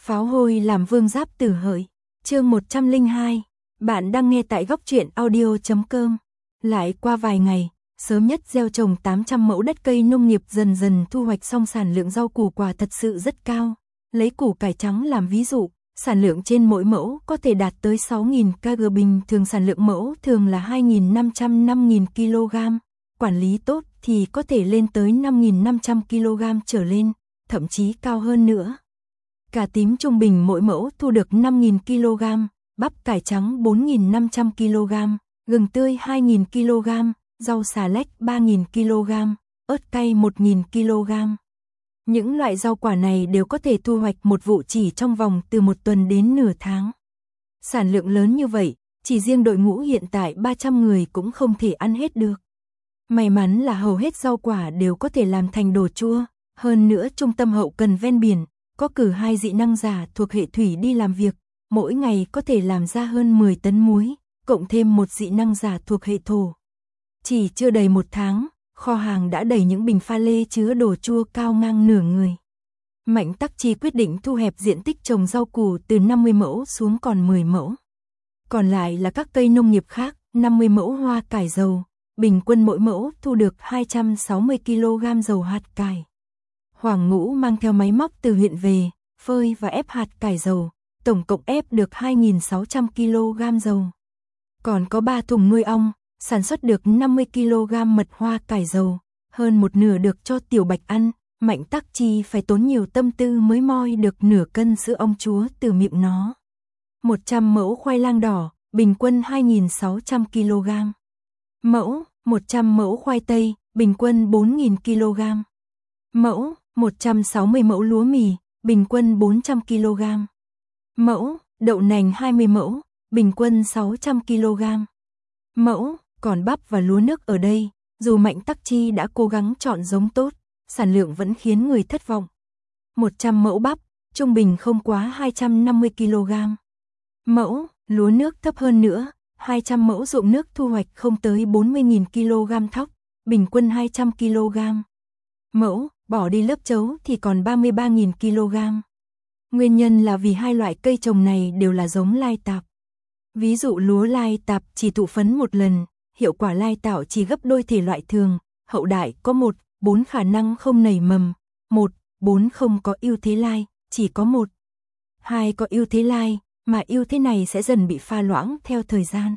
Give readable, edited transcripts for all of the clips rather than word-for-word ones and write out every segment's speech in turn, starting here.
Pháo hôi làm vương giáp tử hợi. Chương 102. Bạn đang nghe tại góc truyện audio.com. Lại qua vài ngày, sớm nhất gieo trồng 800 mẫu đất cây nông nghiệp dần dần thu hoạch xong, sản lượng rau củ quả thật sự rất cao. Lấy củ cải trắng làm ví dụ, sản lượng trên mỗi mẫu có thể đạt tới 6.000 kg, bình thường sản lượng mẫu thường là 2.500-5.000 kg. Quản lý tốt thì có thể lên tới 5.500 kg trở lên, thậm chí cao hơn nữa. Cà tím trung bình mỗi mẫu thu được 5.000 kg, bắp cải trắng 4.500 kg, gừng tươi 2.000 kg, rau xà lách 3.000 kg, ớt cay 1.000 kg. Những loại rau quả này đều có thể thu hoạch một vụ chỉ trong vòng từ một tuần đến nửa tháng. Sản lượng lớn như vậy, chỉ riêng đội ngũ hiện tại 300 người cũng không thể ăn hết được. May mắn là hầu hết rau quả đều có thể làm thành đồ chua, hơn nữa trung tâm hậu cần ven biển có cử 2 dị năng giả thuộc hệ thủy đi làm việc, mỗi ngày có thể làm ra hơn 10 tấn muối, cộng thêm một dị năng giả thuộc hệ thổ. Chỉ chưa đầy một tháng, kho hàng đã đầy những bình pha lê chứa đồ chua cao ngang nửa người. Mạnh Tắc Chi quyết định thu hẹp diện tích trồng rau củ từ 50 mẫu xuống còn 10 mẫu. Còn lại là các cây nông nghiệp khác, 50 mẫu hoa cải dầu, bình quân mỗi mẫu thu được 260 kg dầu hạt cải. Hoàng Ngũ mang theo máy móc từ huyện về, phơi và ép hạt cải dầu, tổng cộng ép được 2.600 kg dầu. Còn có 3 thùng nuôi ong, sản xuất được 50 kg mật hoa cải dầu, hơn một nửa được cho Tiểu Bạch ăn. Mạnh Tắc Chi phải tốn nhiều tâm tư mới moi được nửa cân sữa ong chúa từ miệng nó. 100 mẫu khoai lang đỏ, bình quân 2.600 kg. Mẫu, 100 mẫu khoai tây, bình quân 4.000 kg. Mẫu, 160 mẫu lúa mì, bình quân 400 kg. Mẫu, đậu nành 20 mẫu, bình quân 600 kg. Mẫu, còn bắp và lúa nước ở đây, dù Mạnh Tắc Chi đã cố gắng chọn giống tốt, sản lượng vẫn khiến người thất vọng. 100 mẫu bắp, trung bình không quá 250 kg. Mẫu, lúa nước thấp hơn nữa, 200 mẫu ruộng nước thu hoạch không tới 40.000 kg thóc, bình quân 200 kg. Mẫu, bỏ đi lớp chấu thì còn 33.000 kg. Nguyên nhân là vì hai loại cây trồng này đều là giống lai tạp. Ví dụ lúa lai tạp chỉ thụ phấn một lần, hiệu quả lai tạo chỉ gấp đôi thể loại thường, hậu đại có 1-4 khả năng không nảy mầm, 1-4 không có ưu thế lai, chỉ có 1-2 có ưu thế lai, mà ưu thế này sẽ dần bị pha loãng theo thời gian.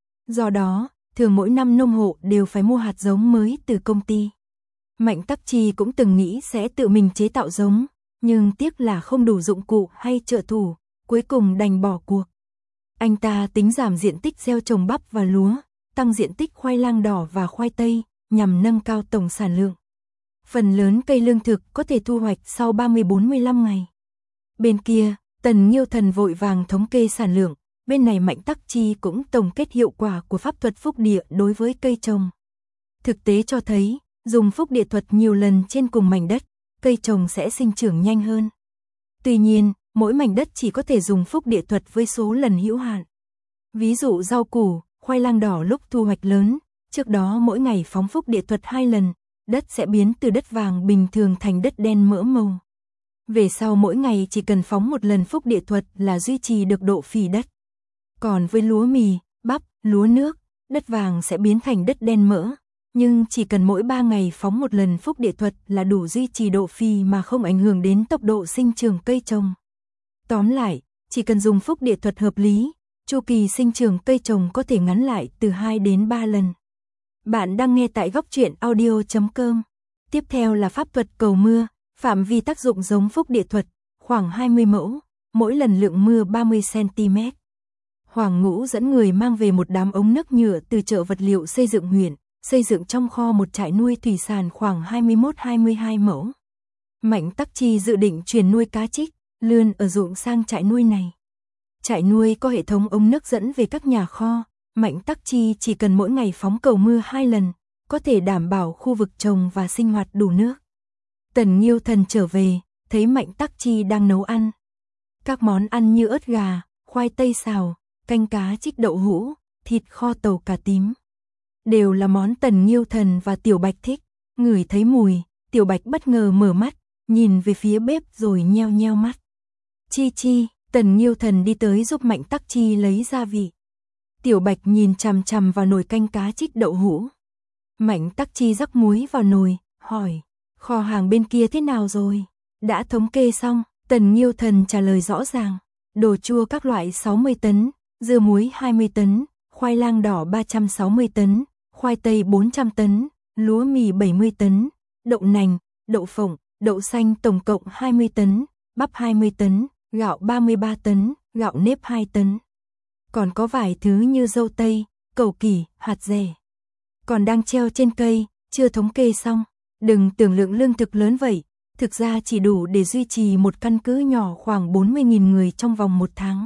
Do đó, thường mỗi năm nông hộ đều phải mua hạt giống mới từ công ty. Mạnh Tắc Chi cũng từng nghĩ sẽ tự mình chế tạo giống, nhưng tiếc là không đủ dụng cụ hay trợ thủ, cuối cùng đành bỏ cuộc. Anh ta tính giảm diện tích gieo trồng bắp và lúa, tăng diện tích khoai lang đỏ và khoai tây, nhằm nâng cao tổng sản lượng. Phần lớn cây lương thực có thể thu hoạch sau 30-45 ngày. Bên kia, Tần Nghiêu Thần vội vàng thống kê sản lượng, bên này Mạnh Tắc Chi cũng tổng kết hiệu quả của pháp thuật phúc địa đối với cây trồng. Thực tế cho thấy, dùng phúc địa thuật nhiều lần trên cùng mảnh đất, cây trồng sẽ sinh trưởng nhanh hơn. Tuy nhiên, mỗi mảnh đất chỉ có thể dùng phúc địa thuật với số lần hữu hạn. Ví dụ rau củ, khoai lang đỏ lúc thu hoạch lớn, trước đó mỗi ngày phóng phúc địa thuật 2 lần, đất sẽ biến từ đất vàng bình thường thành đất đen mỡ màu. Về sau mỗi ngày chỉ cần phóng một lần phúc địa thuật là duy trì được độ phì đất. Còn với lúa mì, bắp, lúa nước, đất vàng sẽ biến thành đất đen mỡ, nhưng chỉ cần mỗi 3 ngày phóng một lần phúc địa thuật là đủ duy trì độ phì mà không ảnh hưởng đến tốc độ sinh trưởng cây trồng. Tóm lại, chỉ cần dùng phúc địa thuật hợp lý, chu kỳ sinh trưởng cây trồng có thể ngắn lại từ 2 đến 3 lần. Bạn đang nghe tại góc truyện audio.com. Tiếp theo là pháp thuật cầu mưa, phạm vi tác dụng giống phúc địa thuật, khoảng 20 mẫu, mỗi lần lượng mưa 30 cm. Hoàng Ngũ dẫn người mang về một đám ống nước nhựa từ chợ vật liệu xây dựng huyện, xây dựng trong kho một trại nuôi thủy sản khoảng 21-22 mẫu. Mạnh Tắc Chi dự định chuyển nuôi cá trích, lươn ở ruộng sang trại nuôi này. Trại nuôi có hệ thống ống nước dẫn về các nhà kho, Mạnh Tắc Chi chỉ cần mỗi ngày phóng cầu mưa 2 lần, có thể đảm bảo khu vực trồng và sinh hoạt đủ nước. Tần Nghiêu Thần trở về, thấy Mạnh Tắc Chi đang nấu ăn. Các món ăn như ớt gà, khoai tây xào, canh cá trích đậu hũ, thịt kho tàu cà tím. Đều là món Tần Nghiêu Thần và Tiểu Bạch thích. Ngửi thấy mùi, Tiểu Bạch bất ngờ mở mắt, nhìn về phía bếp rồi nheo nheo mắt. Chi chi, Tần Nghiêu Thần đi tới giúp Mạnh Tắc Chi lấy gia vị. Tiểu Bạch nhìn chằm chằm vào nồi canh cá trích đậu hũ. Mạnh Tắc Chi rắc muối vào nồi, hỏi, kho hàng bên kia thế nào rồi? Đã thống kê xong, Tần Nghiêu Thần trả lời rõ ràng. Đồ chua các loại 60 tấn, dưa muối 20 tấn, khoai lang đỏ 360 tấn, khoai tây 400 tấn, lúa mì 70 tấn, đậu nành, đậu phộng, đậu xanh tổng cộng 20 tấn, bắp 20 tấn, gạo 33 tấn, gạo nếp 2 tấn. Còn có vài thứ như dâu tây, cầu kỳ, hạt dẻ. Còn đang treo trên cây, chưa thống kê xong. Đừng tưởng lượng lương thực lớn vậy, thực ra chỉ đủ để duy trì một căn cứ nhỏ khoảng 40.000 người trong vòng 1 tháng.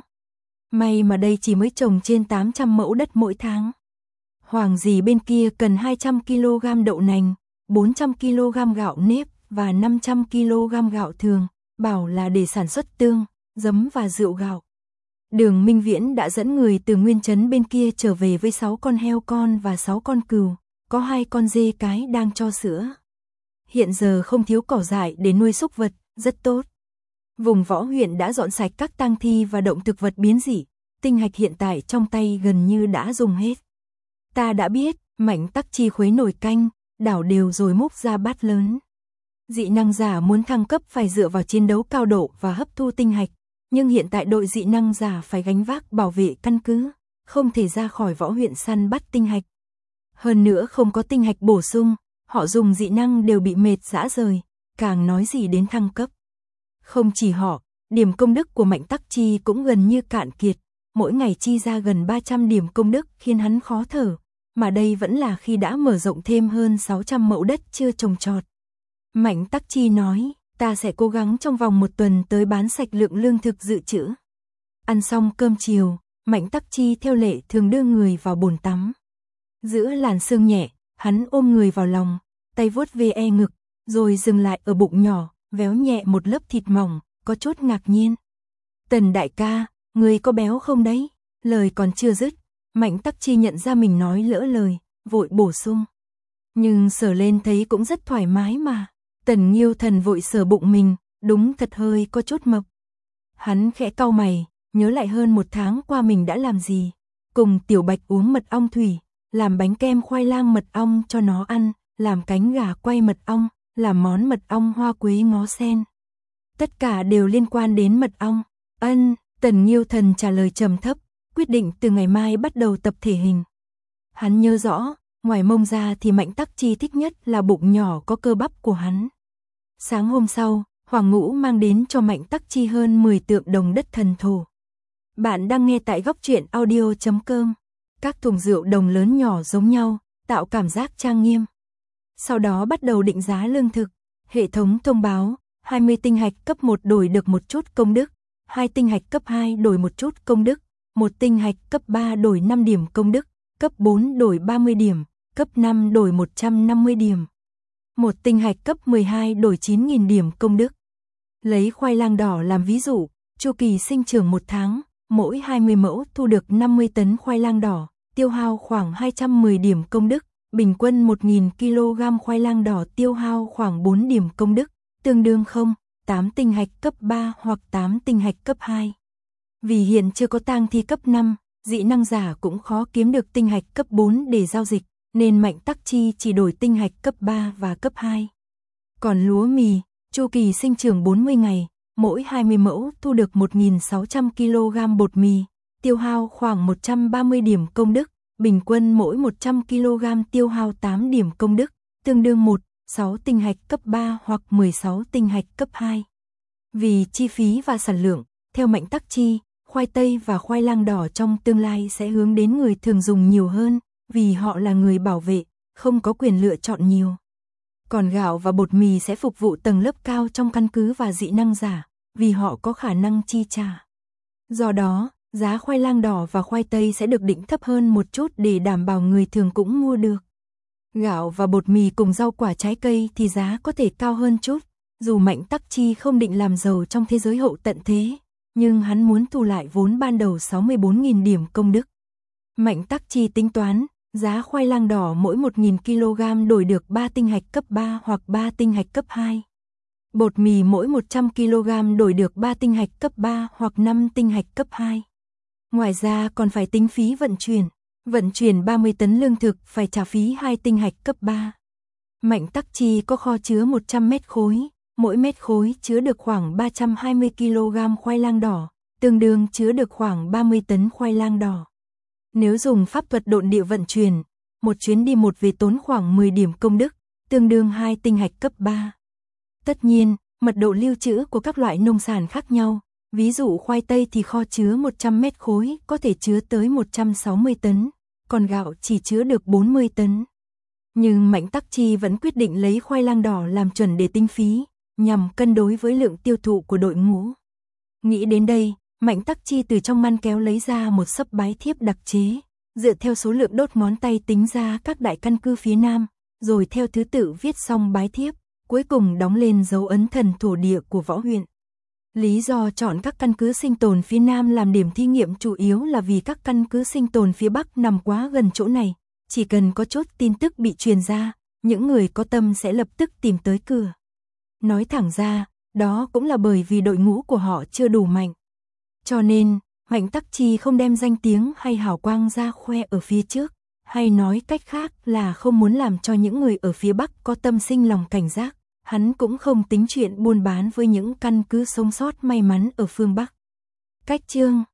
May mà đây chỉ mới trồng trên 800 mẫu đất mỗi tháng. Hoàng dì bên kia cần 200 kg đậu nành, 400 kg gạo nếp và 500 kg gạo thường, bảo là để sản xuất tương, giấm và rượu gạo. Đường Minh Viễn đã dẫn người từ Nguyên Trấn bên kia trở về với 6 con heo con và 6 con cừu, có 2 con dê cái đang cho sữa. Hiện giờ không thiếu cỏ dại để nuôi súc vật, rất tốt. Vùng Võ huyện đã dọn sạch các tang thi và động thực vật biến dị, tinh hạch hiện tại trong tay gần như đã dùng hết. Ta đã biết, Mạnh Tắc Chi khuấy nồi canh, đảo đều rồi múc ra bát lớn. Dị năng giả muốn thăng cấp phải dựa vào chiến đấu cao độ và hấp thu tinh hạch, nhưng hiện tại đội dị năng giả phải gánh vác bảo vệ căn cứ, không thể ra khỏi Võ huyện săn bắt tinh hạch. Hơn nữa không có tinh hạch bổ sung, họ dùng dị năng đều bị mệt rã rời, càng nói gì đến thăng cấp. Không chỉ họ, điểm công đức của Mạnh Tắc Chi cũng gần như cạn kiệt, mỗi ngày chi ra gần 300 điểm công đức khiến hắn khó thở, mà đây vẫn là khi đã mở rộng thêm hơn 600 mẫu đất chưa trồng trọt. Mạnh Tắc Chi nói, ta sẽ cố gắng trong vòng 1 tuần tới bán sạch lượng lương thực dự trữ. Ăn xong cơm chiều, Mạnh Tắc Chi theo lệ thường đưa người vào bồn tắm. Giữa làn sương nhẹ, hắn ôm người vào lòng, tay vuốt ve ngực, rồi dừng lại ở bụng nhỏ, véo nhẹ một lớp thịt mỏng, có chút ngạc nhiên. Tần đại ca, người có béo không đấy? Lời còn chưa dứt, Mạnh Tắc Chi nhận ra mình nói lỡ lời, vội bổ sung. Nhưng sờ lên thấy cũng rất thoải mái mà. Tần Nghiêu Thần vội sờ bụng mình, đúng thật hơi có chút mập. Hắn khẽ cau mày, nhớ lại hơn 1 tháng qua mình đã làm gì. Cùng Tiểu Bạch uống mật ong thủy, làm bánh kem khoai lang mật ong cho nó ăn, làm cánh gà quay mật ong, làm món mật ong hoa quế ngó sen. Tất cả đều liên quan đến mật ong. Tần Nghiêu Thần trả lời trầm thấp, quyết định từ ngày mai bắt đầu tập thể hình. Hắn nhớ rõ, ngoài mông ra thì Mạnh Tắc Chi thích nhất là bụng nhỏ có cơ bắp của hắn. Sáng hôm sau, Hoàng Ngũ mang đến cho Mạnh Tắc Chi hơn 10 tượng đồng đất thần thổ. Bạn đang nghe tại góc truyện audio.com. Các thùng rượu đồng lớn nhỏ giống nhau, tạo cảm giác trang nghiêm. Sau đó bắt đầu định giá lương thực. Hệ thống thông báo, 20 tinh hạch cấp 1 đổi được một chút công đức, 2 tinh hạch cấp 2 đổi một chút công đức, 1 tinh hạch cấp 3 đổi 5 điểm công đức, cấp 4 đổi 30 điểm, cấp 5 đổi 150 điểm. 1 tinh hạch cấp 12 đổi 9.000 điểm công đức. Lấy khoai lang đỏ làm ví dụ, chu kỳ sinh trưởng 1 tháng, mỗi 20 mẫu thu được 50 tấn khoai lang đỏ, tiêu hao khoảng 210 điểm công đức, bình quân 1.000 kg khoai lang đỏ tiêu hao khoảng 4 điểm công đức, tương đương 8 tinh hạch cấp 3 hoặc 8 tinh hạch cấp 2. Vì hiện chưa có tang thi cấp 5, dị năng giả cũng khó kiếm được tinh hạch cấp 4 để giao dịch, nên Mạnh Tắc Chi chỉ đổi tinh hạch cấp 3 và cấp 2. Còn lúa mì, chu kỳ sinh trưởng 40 ngày, mỗi 20 mẫu thu được 1.600 kg bột mì, tiêu hao khoảng 130 điểm công đức, bình quân mỗi 100 kg tiêu hao 8 điểm công đức, tương đương 6 tinh hạch cấp 3 hoặc 16 tinh hạch cấp 2. Vì chi phí và sản lượng, theo Mạnh Tắc Chi, khoai tây và khoai lang đỏ trong tương lai sẽ hướng đến người thường dùng nhiều hơn, vì họ là người bảo vệ, không có quyền lựa chọn nhiều. Còn gạo và bột mì sẽ phục vụ tầng lớp cao trong căn cứ và dị năng giả, vì họ có khả năng chi trả. Do đó, giá khoai lang đỏ và khoai tây sẽ được định thấp hơn một chút để đảm bảo người thường cũng mua được. Gạo và bột mì cùng rau quả trái cây thì giá có thể cao hơn chút, dù Mạnh Tắc Chi không định làm giàu trong thế giới hậu tận thế, nhưng hắn muốn thu lại vốn ban đầu 64.000 điểm công đức. Mạnh Tắc Chi tính toán, giá khoai lang đỏ mỗi 1.000 kg đổi được 3 tinh hạch cấp 3 hoặc 3 tinh hạch cấp 2. Bột mì mỗi 100 kg đổi được 3 tinh hạch cấp 3 hoặc 5 tinh hạch cấp 2. Ngoài ra còn phải tính phí vận chuyển. Vận chuyển 30 tấn lương thực phải trả phí 2 tinh hạch cấp 3. Mạnh Tắc Chi có kho chứa 100 mét khối, mỗi mét khối chứa được khoảng 320 kg khoai lang đỏ, tương đương chứa được khoảng 30 tấn khoai lang đỏ. Nếu dùng pháp thuật độn địa vận chuyển, một chuyến đi một về tốn khoảng 10 điểm công đức, tương đương 2 tinh hạch cấp 3. Tất nhiên, mật độ lưu trữ của các loại nông sản khác nhau, ví dụ khoai tây thì kho chứa 100 mét khối có thể chứa tới 160 tấn, còn gạo chỉ chứa được 40 tấn. Nhưng Mạnh Tắc Chi vẫn quyết định lấy khoai lang đỏ làm chuẩn để tính phí, nhằm cân đối với lượng tiêu thụ của đội ngũ. Nghĩ đến đây, Mạnh Tắc Chi từ trong ngăn kéo lấy ra một xấp bái thiếp đặc chế, dựa theo số lượng đốt ngón tay tính ra các đại căn cứ phía Nam, rồi theo thứ tự viết xong bái thiếp, cuối cùng đóng lên dấu ấn thần thổ địa của Võ huyện. Lý do chọn các căn cứ sinh tồn phía Nam làm điểm thí nghiệm chủ yếu là vì các căn cứ sinh tồn phía Bắc nằm quá gần chỗ này, chỉ cần có chút tin tức bị truyền ra, những người có tâm sẽ lập tức tìm tới cửa. Nói thẳng ra, đó cũng là bởi vì đội ngũ của họ chưa đủ mạnh. Cho nên, Mạnh Tắc Chi không đem danh tiếng hay hào quang ra khoe ở phía trước, hay nói cách khác là không muốn làm cho những người ở phía Bắc có tâm sinh lòng cảnh giác. Hắn cũng không tính chuyện buôn bán với những căn cứ sống sót may mắn ở phương Bắc. Cách chương